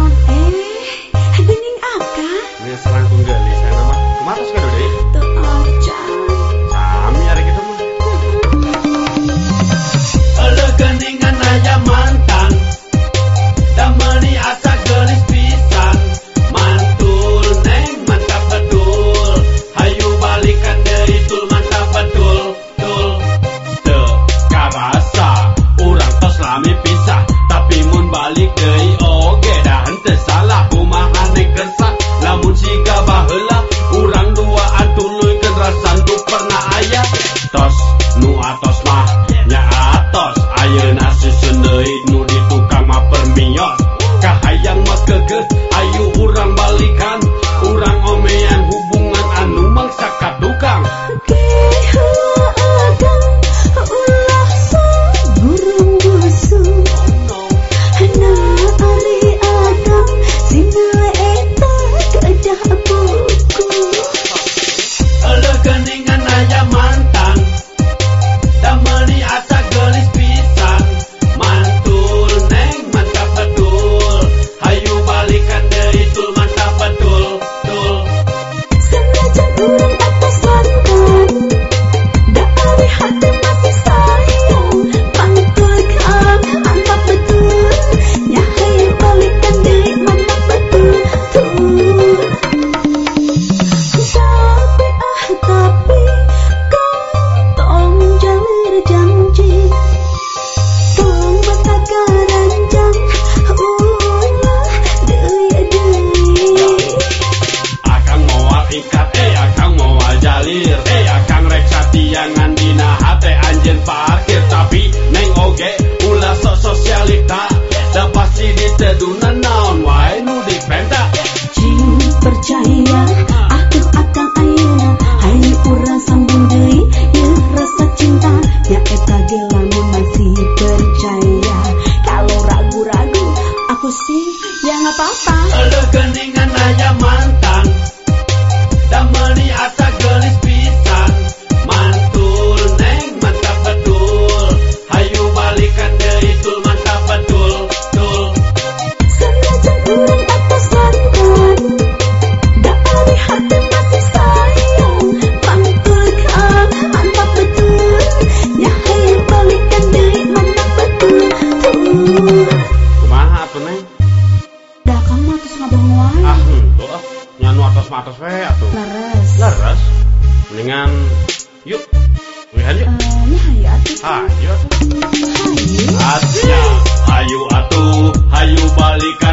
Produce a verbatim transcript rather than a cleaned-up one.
naon eh gening aka ini selangkung gelis saya nama kumatos kado deh tuh acan sami hari gitu mah Ele geningan aya mantan damani asa gelis pisan mantul neng mantap betul hayu balikan deui tul mantap betul tul teu karasa urang tos lami pisah tapi mun balik deui oge dah henteu salah kumaha nek kersa lamun siga baheula urang duaan tuluykeun rasandu pernah aya tos nu atos mah nya atos ayeuna susun deui nu di tukang mah permios kahayang mah keugeuh ayu urang balikan urang omean hubungan anu mangsa kadukang oke heula agang ulah sang burung busuk hana ari agang sina eta kedah buku Ele geningan aya mantan damani asa gelis pisan mantul neng mantap betul hayu balikan deui tul mantap betul tul senajan urang atas mantan da ari hati masih sayang mantul kan mantap betul nya hayu balikan deui mantap betul tuh tapi ah tapi tong jalur janji tong mata garanjang ulah deui deui akang moal ikat eh akang moal jalir eh akang rek satiangan dina hate anjeun parkir tapi neng oge ulah sok sosialita da pasti ditedunan naon wae nu dipenta Cing percaya atuh akang ayeuna hayu urang sambung deui yeuh rasa cinta nya eta ge lamun masih percaya kalau ragu-ragu aku sih ya nggak apa-apa Ele geningan aya mantan damani asa gelis pisan mantul neng mantap betul hayu balikan deui tul mantap betul tul senajan urang atas mantan da ari hati masih sayang mantul kan mantap betul nya hayu balikan deui mantap betul tuh kumaha atuh neng dah kamu atus ngabong wae ah henteu ah nyanu atos mah atos we atuh leres leres mendingan yuk lihat yuk eh nya hayu atuh ah yuk hayu Asnya hayu atuh hayu balik